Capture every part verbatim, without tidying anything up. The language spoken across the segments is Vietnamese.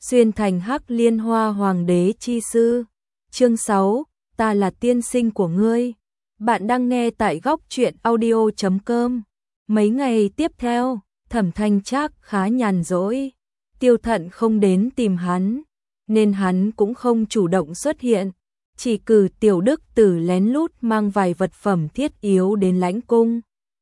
xuyên thành Hắc Liên Hoa Hoàng đế chi sư. Chương sáu, ta là tiên sinh của ngươi. Bạn đang nghe tại góc truyện audio chấm com. Mấy ngày tiếp theo, Thẩm Thanh Trác khá nhàn rỗi. Tiêu Thận không đến tìm hắn, nên hắn cũng không chủ động xuất hiện, chỉ cử Tiểu Đức Tử lén lút mang vài vật phẩm thiết yếu đến lãnh cung.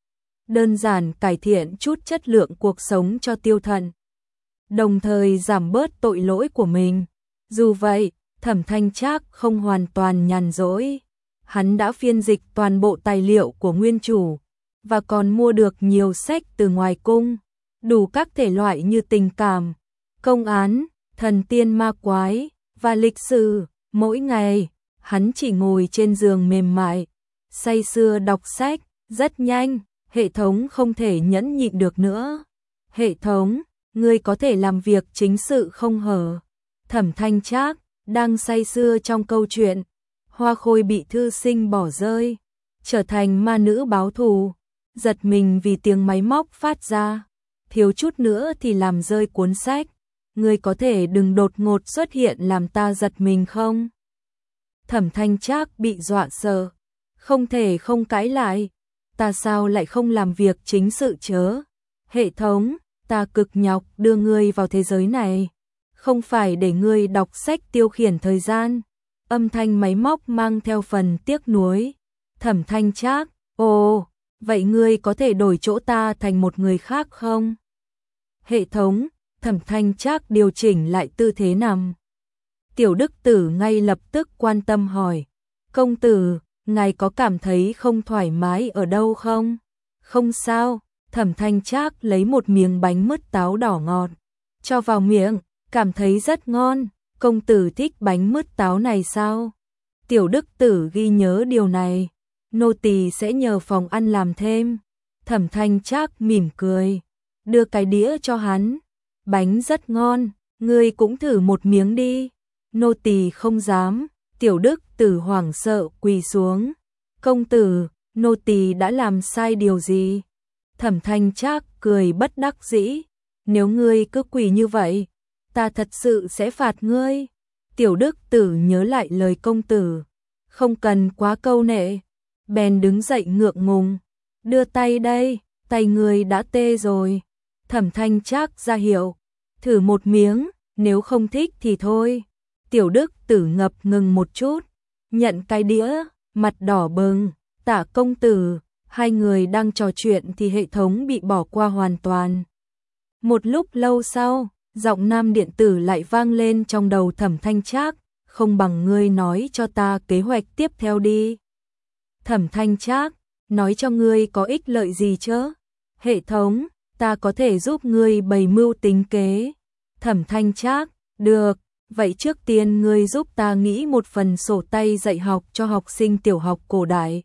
Đơn giản cải thiện chút chất lượng cuộc sống cho Tiêu Thận, đồng thời giảm bớt tội lỗi của mình. Dù vậy, Thẩm Thanh Trác không hoàn toàn nhàn rỗi. Hắn đã phiên dịch toàn bộ tài liệu của nguyên chủ, và còn mua được nhiều sách từ ngoài cung, đủ các thể loại như tình cảm, công án, thần tiên ma quái, và lịch sử. Mỗi ngày, hắn chỉ ngồi trên giường mềm mại, say sưa đọc sách. Rất nhanh, hệ thống không thể nhẫn nhịn được nữa. Hệ thống, ngươi có thể làm việc chính sự không hở? Thẩm Thanh Trác đang say sưa trong câu chuyện. Hoa Khôi bị thư sinh bỏ rơi, trở thành ma nữ báo thù, giật mình vì tiếng máy móc phát ra, thiếu chút nữa thì làm rơi cuốn sách. Ngươi có thể đừng đột ngột xuất hiện làm ta giật mình không? Thẩm Thanh Trác bị dọa sợ, không thể không cãi lại. Ta sao lại không làm việc chính sự chớ? Hệ thống, ta cực nhọc đưa ngươi vào thế giới này, không phải để ngươi đọc sách tiêu khiển thời gian. Âm thanh máy móc mang theo phần tiếc nuối. Thẩm Thanh Trác, ồ, vậy ngươi có thể đổi chỗ ta thành một người khác không? Hệ thống, Thẩm Thanh Trác điều chỉnh lại tư thế nằm. Tiểu Đức Tử ngay lập tức quan tâm hỏi, công tử, ngài có cảm thấy không thoải mái ở đâu không? Không sao. Thẩm Thanh Trác lấy một miếng bánh mứt táo đỏ ngọt, cho vào miệng, cảm thấy rất ngon. Công tử thích bánh mứt táo này sao? Tiểu Đức Tử ghi nhớ điều này, nô tỳ sẽ nhờ phòng ăn làm thêm. Thẩm Thanh Trác mỉm cười, đưa cái đĩa cho hắn. Bánh rất ngon, ngươi cũng thử một miếng đi. Nô tỳ không dám. Tiểu Đức Tử hoảng sợ quỳ xuống. Công tử, nô tỳ đã làm sai điều gì? Thẩm Thanh Trác cười bất đắc dĩ, nếu ngươi cứ quỳ như vậy, ta thật sự sẽ phạt ngươi. Tiểu Đức Tử nhớ lại lời công tử, không cần quá câu nệ, bèn đứng dậy ngượng ngùng, đưa tay đây, tay ngươi đã tê rồi. Thẩm Thanh Trác ra hiệu, thử một miếng, nếu không thích thì thôi. Tiểu Đức Tử ngập ngừng một chút, nhận cái đĩa, mặt đỏ bừng. Tạ công tử, hai người đang trò chuyện thì hệ thống bị bỏ qua hoàn toàn. Một lúc lâu sau, giọng nam điện tử lại vang lên trong đầu Thẩm Thanh Trác, không bằng ngươi nói cho ta kế hoạch tiếp theo đi. Thẩm Thanh Trác, nói cho ngươi có ích lợi gì chứ? Hệ thống, ta có thể giúp ngươi bày mưu tính kế. Thẩm Thanh Trác, được, vậy trước tiên ngươi giúp ta nghĩ một phần sổ tay dạy học cho học sinh tiểu học cổ đại.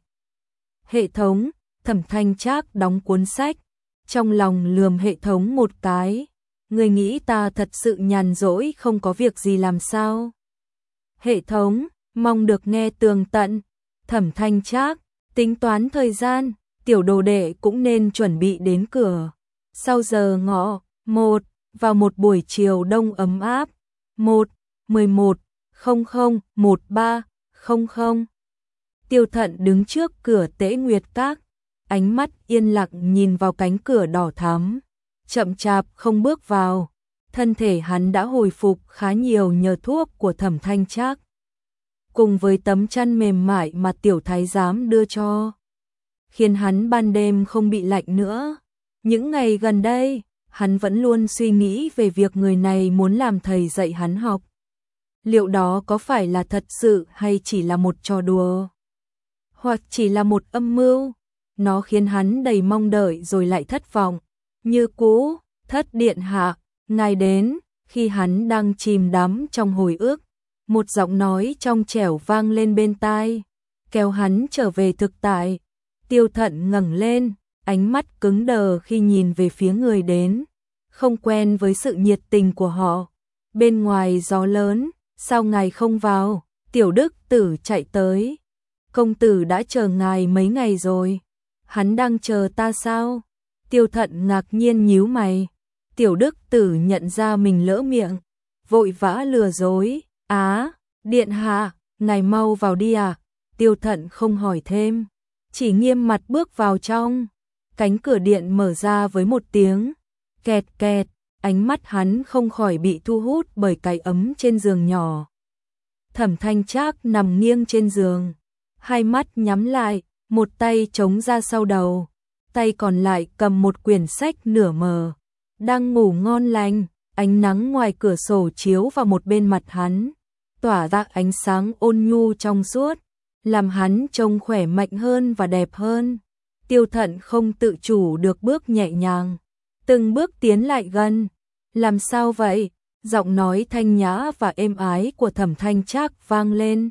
Hệ thống, Thẩm Thanh Trác đóng cuốn sách, trong lòng lườm hệ thống một cái. Ngươi nghĩ ta thật sự nhàn rỗi không có việc gì làm sao? Hệ thống, mong được nghe tường tận. Thẩm Thanh Trác, tính toán thời gian, tiểu đồ đệ cũng nên chuẩn bị đến cửa. Sau giờ ngọ, một, vào một buổi chiều đông ấm áp, một, mười một, không không, một ba, không không. Tiêu Thận đứng trước cửa Tế Nguyệt Các, ánh mắt yên lặng nhìn vào cánh cửa đỏ thắm, chậm chạp không bước vào. Thân thể hắn đã hồi phục khá nhiều nhờ thuốc của Thẩm Thanh Trác, cùng với tấm chăn mềm mại mà tiểu thái giám đưa cho, khiến hắn ban đêm không bị lạnh nữa. Những ngày gần đây, hắn vẫn luôn suy nghĩ về việc người này muốn làm thầy dạy hắn học. Liệu đó có phải là thật sự hay chỉ là một trò đùa? Hoặc chỉ là một âm mưu? Nó khiến hắn đầy mong đợi rồi lại thất vọng. Như cũ, Thất điện hạ, ngài đến. Khi hắn đang chìm đắm trong hồi ức, một giọng nói trong trẻo vang lên bên tai, kéo hắn trở về thực tại. Tiêu Thận ngẩng lên, ánh mắt cứng đờ khi nhìn về phía người đến, không quen với sự nhiệt tình của họ. Bên ngoài gió lớn, sao ngài không vào? Tiểu Đức Tử chạy tới. Công tử đã chờ ngài mấy ngày rồi. Hắn đang chờ ta sao? Tiêu Thận ngạc nhiên nhíu mày. Tiểu Đức Tử nhận ra mình lỡ miệng, vội vã lừa dối, á, điện hạ, ngài mau vào đi à, Tiêu Thận không hỏi thêm, chỉ nghiêm mặt bước vào trong, cánh cửa điện mở ra với một tiếng, kẹt kẹt, ánh mắt hắn không khỏi bị thu hút bởi cái ấm trên giường nhỏ. Thẩm Thanh Trác nằm nghiêng trên giường, hai mắt nhắm lại, một tay chống ra sau đầu, tay còn lại cầm một quyển sách nửa mờ, đang ngủ ngon lành, ánh nắng ngoài cửa sổ chiếu vào một bên mặt hắn, tỏa ra ánh sáng ôn nhu trong suốt, làm hắn trông khỏe mạnh hơn và đẹp hơn. Tiêu Thận không tự chủ được bước nhẹ nhàng, từng bước tiến lại gần. Làm sao vậy? Giọng nói thanh nhã và êm ái của Thẩm Thanh Trác vang lên,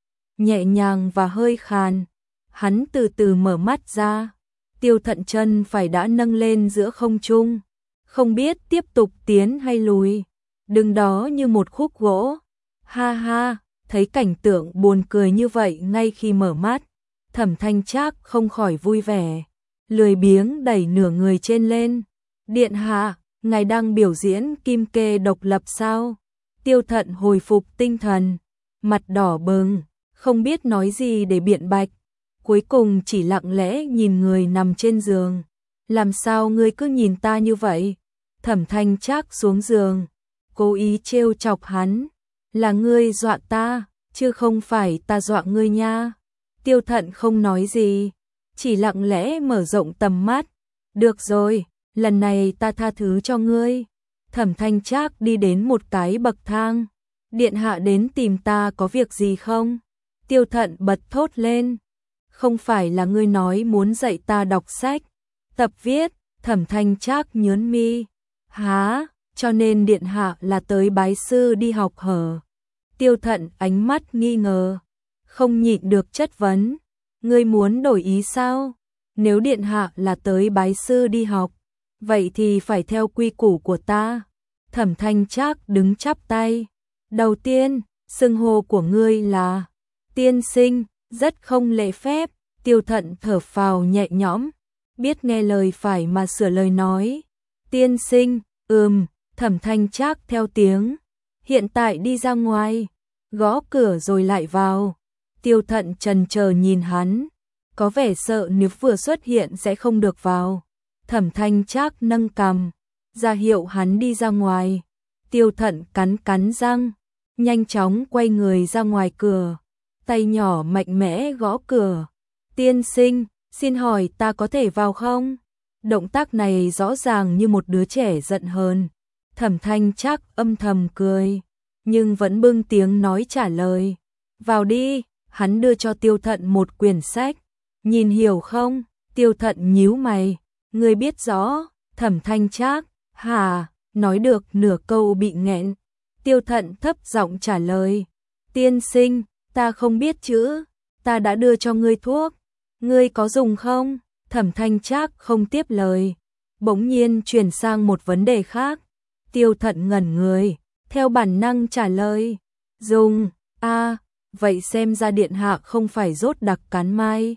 nhẹ nhàng và hơi khàn. Hắn từ từ mở mắt ra, Tiêu Thận chân phải đã nâng lên giữa không trung, không biết tiếp tục tiến hay lùi, đứng đó như một khúc gỗ. Ha ha, thấy cảnh tượng buồn cười như vậy ngay khi mở mắt, Thẩm Thanh Trác không khỏi vui vẻ, lười biếng đẩy nửa người trên lên. Điện hạ, ngài đang biểu diễn kim kê độc lập sao? Tiêu Thận hồi phục tinh thần, mặt đỏ bừng, không biết nói gì để biện bạch, cuối cùng chỉ lặng lẽ nhìn người nằm trên giường. Làm sao ngươi cứ nhìn ta như vậy? Thẩm Thanh Trác xuống giường, cố ý trêu chọc hắn, là ngươi dọa ta, chứ không phải ta dọa ngươi nha. Tiêu Thận không nói gì, chỉ lặng lẽ mở rộng tầm mắt. Được rồi, lần này ta tha thứ cho ngươi. Thẩm Thanh Trác đi đến một cái bậc thang. Điện hạ đến tìm ta có việc gì không? Tiêu Thận bật thốt lên. Không phải là ngươi nói muốn dạy ta đọc sách, tập viết? Thẩm Thanh Trác nhướng mi. Hả, cho nên điện hạ là tới bái sư đi học hở? Tiêu Thận ánh mắt nghi ngờ, không nhịn được chất vấn. Ngươi muốn đổi ý sao? Nếu điện hạ là tới bái sư đi học, vậy thì phải theo quy củ của ta. Thẩm Thanh Trác đứng chắp tay. Đầu tiên, xưng hô của ngươi là tiên sinh, rất không lễ phép. Tiêu Thận thở phào nhẹ nhõm, biết nghe lời phải mà sửa lời nói. Tiên sinh, ừm. Thẩm Thanh Trác theo tiếng. Hiện tại đi ra ngoài, gõ cửa rồi lại vào. Tiêu Thận chần chờ nhìn hắn, có vẻ sợ nếu vừa xuất hiện sẽ không được vào. Thẩm Thanh Trác nâng cằm, ra hiệu hắn đi ra ngoài. Tiêu Thận cắn cắn răng, nhanh chóng quay người ra ngoài cửa, tay nhỏ mạnh mẽ gõ cửa. Tiên sinh, xin hỏi ta có thể vào không? Động tác này rõ ràng như một đứa trẻ giận hờn. Thẩm Thanh Trác âm thầm cười, nhưng vẫn bưng tiếng nói trả lời. Vào đi. Hắn đưa cho Tiêu Thận một quyển sách. Nhìn hiểu không? Tiêu Thận nhíu mày. Ngươi biết rõ? Thẩm Thanh Trác. Hả? Nói được nửa câu bị nghẹn. Tiêu Thận thấp giọng trả lời. Tiên sinh, ta không biết chữ. Ta đã đưa cho ngươi thuốc. Ngươi có dùng không? Thẩm Thanh Trác không tiếp lời, bỗng nhiên chuyển sang một vấn đề khác. Tiêu Thận ngẩn người, theo bản năng trả lời. Dùng. A, à, vậy xem ra điện hạ không phải rốt đặc cắn mai.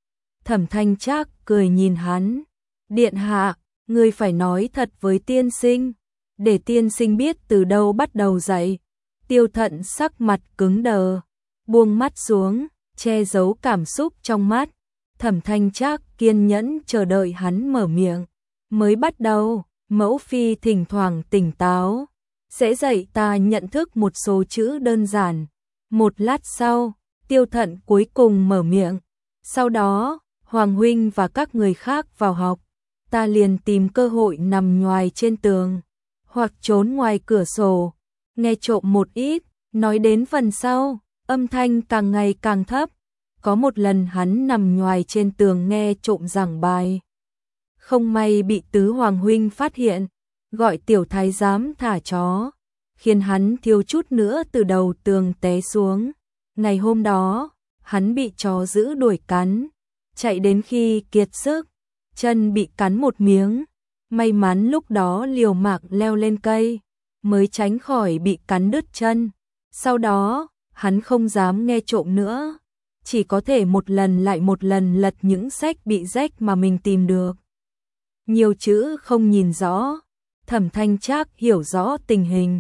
Thẩm Thanh Trác cười nhìn hắn. Điện hạ, ngươi phải nói thật với tiên sinh, để tiên sinh biết từ đâu bắt đầu dạy. Tiêu Thận sắc mặt cứng đờ, buông mắt xuống, che giấu cảm xúc trong mắt. Thẩm Thanh Trác kiên nhẫn chờ đợi hắn mở miệng. Mới bắt đầu, mẫu phi thỉnh thoảng tỉnh táo, sẽ dạy ta nhận thức một số chữ đơn giản. Một lát sau, Tiêu Thận cuối cùng mở miệng. Sau đó, Hoàng huynh và các người khác vào học, ta liền tìm cơ hội nằm nhoài trên tường, hoặc trốn ngoài cửa sổ, nghe trộm một ít. Nói đến phần sau, âm thanh càng ngày càng thấp. Có một lần hắn nằm nhoài trên tường nghe trộm giảng bài. Không may bị tứ hoàng huynh phát hiện, gọi tiểu thái giám thả chó, khiến hắn thiếu chút nữa từ đầu tường té xuống. Ngày hôm đó, hắn bị chó dữ đuổi cắn, chạy đến khi kiệt sức, chân bị cắn một miếng. May mắn lúc đó liều mạng leo lên cây, mới tránh khỏi bị cắn đứt chân. Sau đó, hắn không dám nghe trộm nữa, chỉ có thể một lần lại một lần lật những sách bị rách mà mình tìm được. Nhiều chữ không nhìn rõ. Thẩm Thanh Trác hiểu rõ tình hình,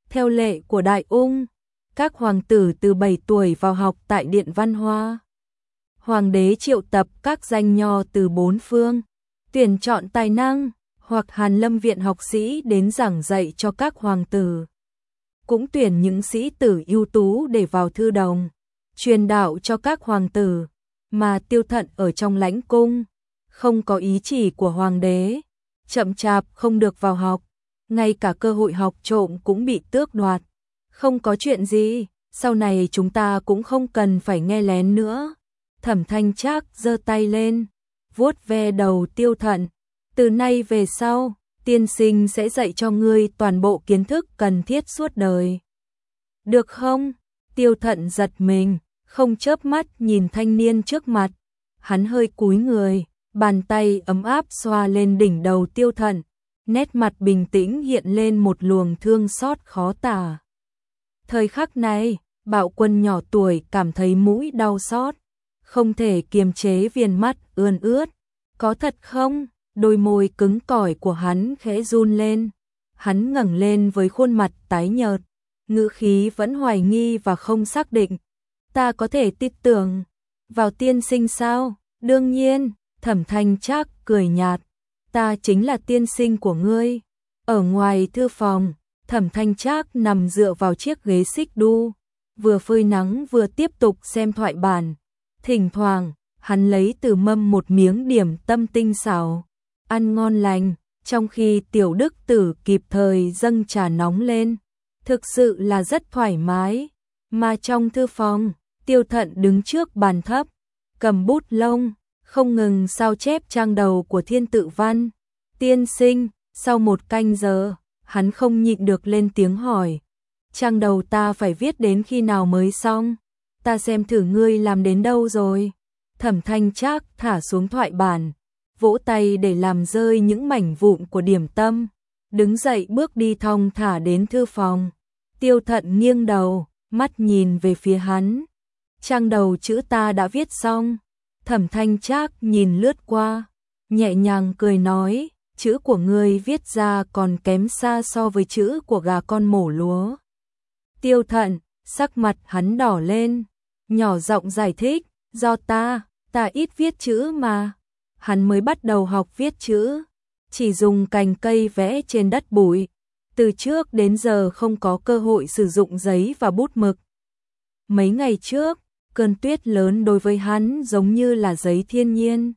Theo lệ của Đại Ung, các hoàng tử từ bảy tuổi vào học tại Điện Văn Hoa. Hoàng đế triệu tập các danh nho từ bốn phương, tuyển chọn tài năng, hoặc Hàn Lâm viện học sĩ đến giảng dạy cho các hoàng tử. Cũng tuyển những sĩ tử ưu tú để vào thư đồng, truyền đạo cho các hoàng tử, mà Tiêu Thận ở trong lãnh cung, không có ý chỉ của hoàng đế, chậm chạp không được vào học, ngay cả cơ hội học trộm cũng bị tước đoạt. Không có chuyện gì, sau này chúng ta cũng không cần phải nghe lén nữa. Thẩm Thanh Trác giơ tay lên, vuốt ve đầu Tiêu Thận. Từ nay về sau, tiên sinh sẽ dạy cho ngươi toàn bộ kiến thức cần thiết suốt đời. Được không? Tiêu Thận giật mình, không chớp mắt nhìn thanh niên trước mặt. Hắn hơi cúi người, bàn tay ấm áp xoa lên đỉnh đầu Tiêu Thận, nét mặt bình tĩnh hiện lên một luồng thương xót khó tả. Thời khắc này, Bạo Quân nhỏ tuổi cảm thấy mũi đau xót, không thể kiềm chế viền mắt ươn ướt. Có thật không? Đôi môi cứng cỏi của hắn khẽ run lên. Hắn ngẩng lên với khuôn mặt tái nhợt, ngữ khí vẫn hoài nghi và không xác định. Ta có thể tin tưởng vào tiên sinh sao? Đương nhiên, Thẩm Thanh Trác cười nhạt. Ta chính là tiên sinh của ngươi. Ở ngoài thư phòng, Thẩm Thanh Trác nằm dựa vào chiếc ghế xích đu, vừa phơi nắng vừa tiếp tục xem thoại bản. Thỉnh thoảng, hắn lấy từ mâm một miếng điểm tâm tinh xảo, ăn ngon lành, trong khi Tiểu Đức Tử kịp thời dâng trà nóng lên. Thực sự là rất thoải mái. Mà trong thư phòng, Tiêu Thận đứng trước bàn thấp, cầm bút lông, không ngừng sao chép trang đầu của Thiên Tự Văn. Tiên sinh, sau một canh giờ, hắn không nhịn được lên tiếng hỏi. Trang đầu ta phải viết đến khi nào mới xong? Ta xem thử ngươi làm đến đâu rồi. Thẩm Thanh Trác thả xuống thoại bản, vỗ tay để làm rơi những mảnh vụn của điểm tâm, đứng dậy bước đi thong thả đến thư phòng. Tiêu Thận nghiêng đầu, mắt nhìn về phía hắn. Trang đầu chữ ta đã viết xong. Thẩm Thanh Trác nhìn lướt qua, nhẹ nhàng cười nói, chữ của ngươi viết ra còn kém xa so với chữ của gà con mổ lúa. Tiêu Thận, sắc mặt hắn đỏ lên, nhỏ giọng giải thích, do ta, ta ít viết chữ mà. Hắn mới bắt đầu học viết chữ, chỉ dùng cành cây vẽ trên đất bụi, từ trước đến giờ không có cơ hội sử dụng giấy và bút mực. Mấy ngày trước, cơn tuyết lớn đối với hắn giống như là giấy thiên nhiên.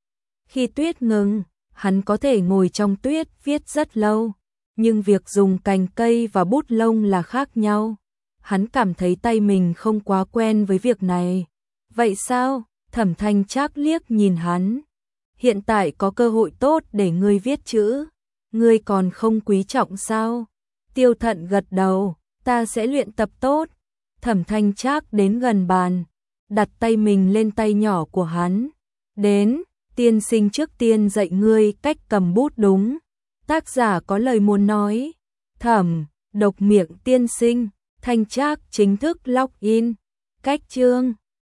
Khi tuyết ngừng, hắn có thể ngồi trong tuyết viết rất lâu, nhưng việc dùng cành cây và bút lông là khác nhau. Hắn cảm thấy tay mình không quá quen với việc này. Vậy sao? Thẩm Thanh Trác liếc nhìn hắn. Hiện tại có cơ hội tốt để ngươi viết chữ, ngươi còn không quý trọng sao? Tiêu Thận gật đầu, ta sẽ luyện tập tốt. Thẩm Thanh Trác đến gần bàn, đặt tay mình lên tay nhỏ của hắn. Đến, tiên sinh trước tiên dạy ngươi cách cầm bút đúng. Tác giả có lời muốn nói. Thẩm, độc miệng tiên sinh. Thanh Trác chính thức log in. Cách chương